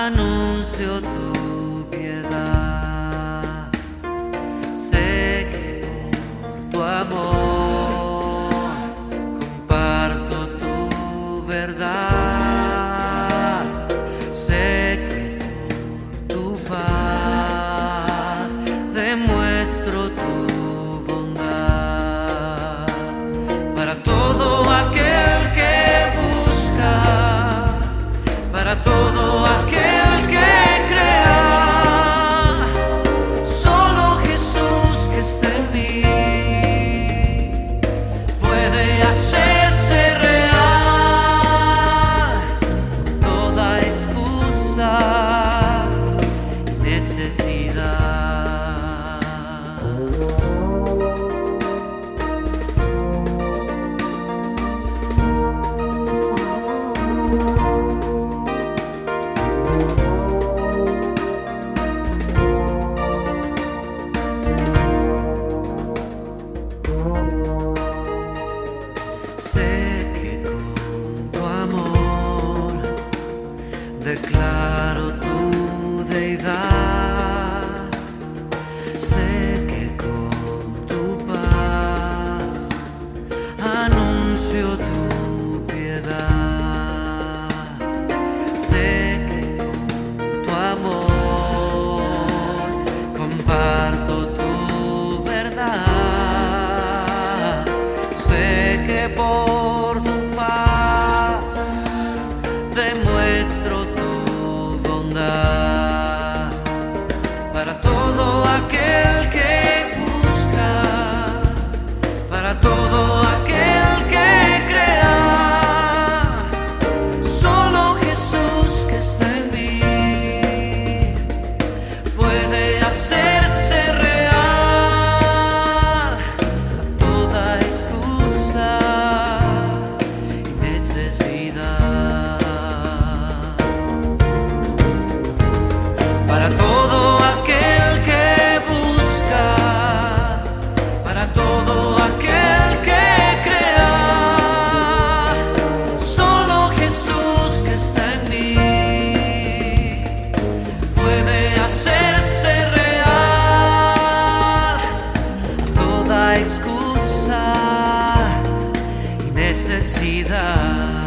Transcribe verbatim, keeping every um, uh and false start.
anuncio tu piedad. Sé que por tu amor comparto tu verdad. Sé que por tu paz demuestro tu bondad para todo aquel que busca, para todo aquel que crea. Solo Jesús que está en mí puede hacerse real toda excusa y necesidad. Sé que con tu amor declaro tu deidad. Sé que con tu paz anuncio tu piedad. Sé que con tu amor comparto tu verdad. Sé que por tu paz demuestro tu bondad para todo aquel que busca, para todo aquel que crea. Solo Jesús que está en mí puede hacerse real toda excusa y necesidad. Para todo aquel que busca, para todo aquel que crea. Solo Jesús que está en mí puede hacerse real toda excusa y necesidad.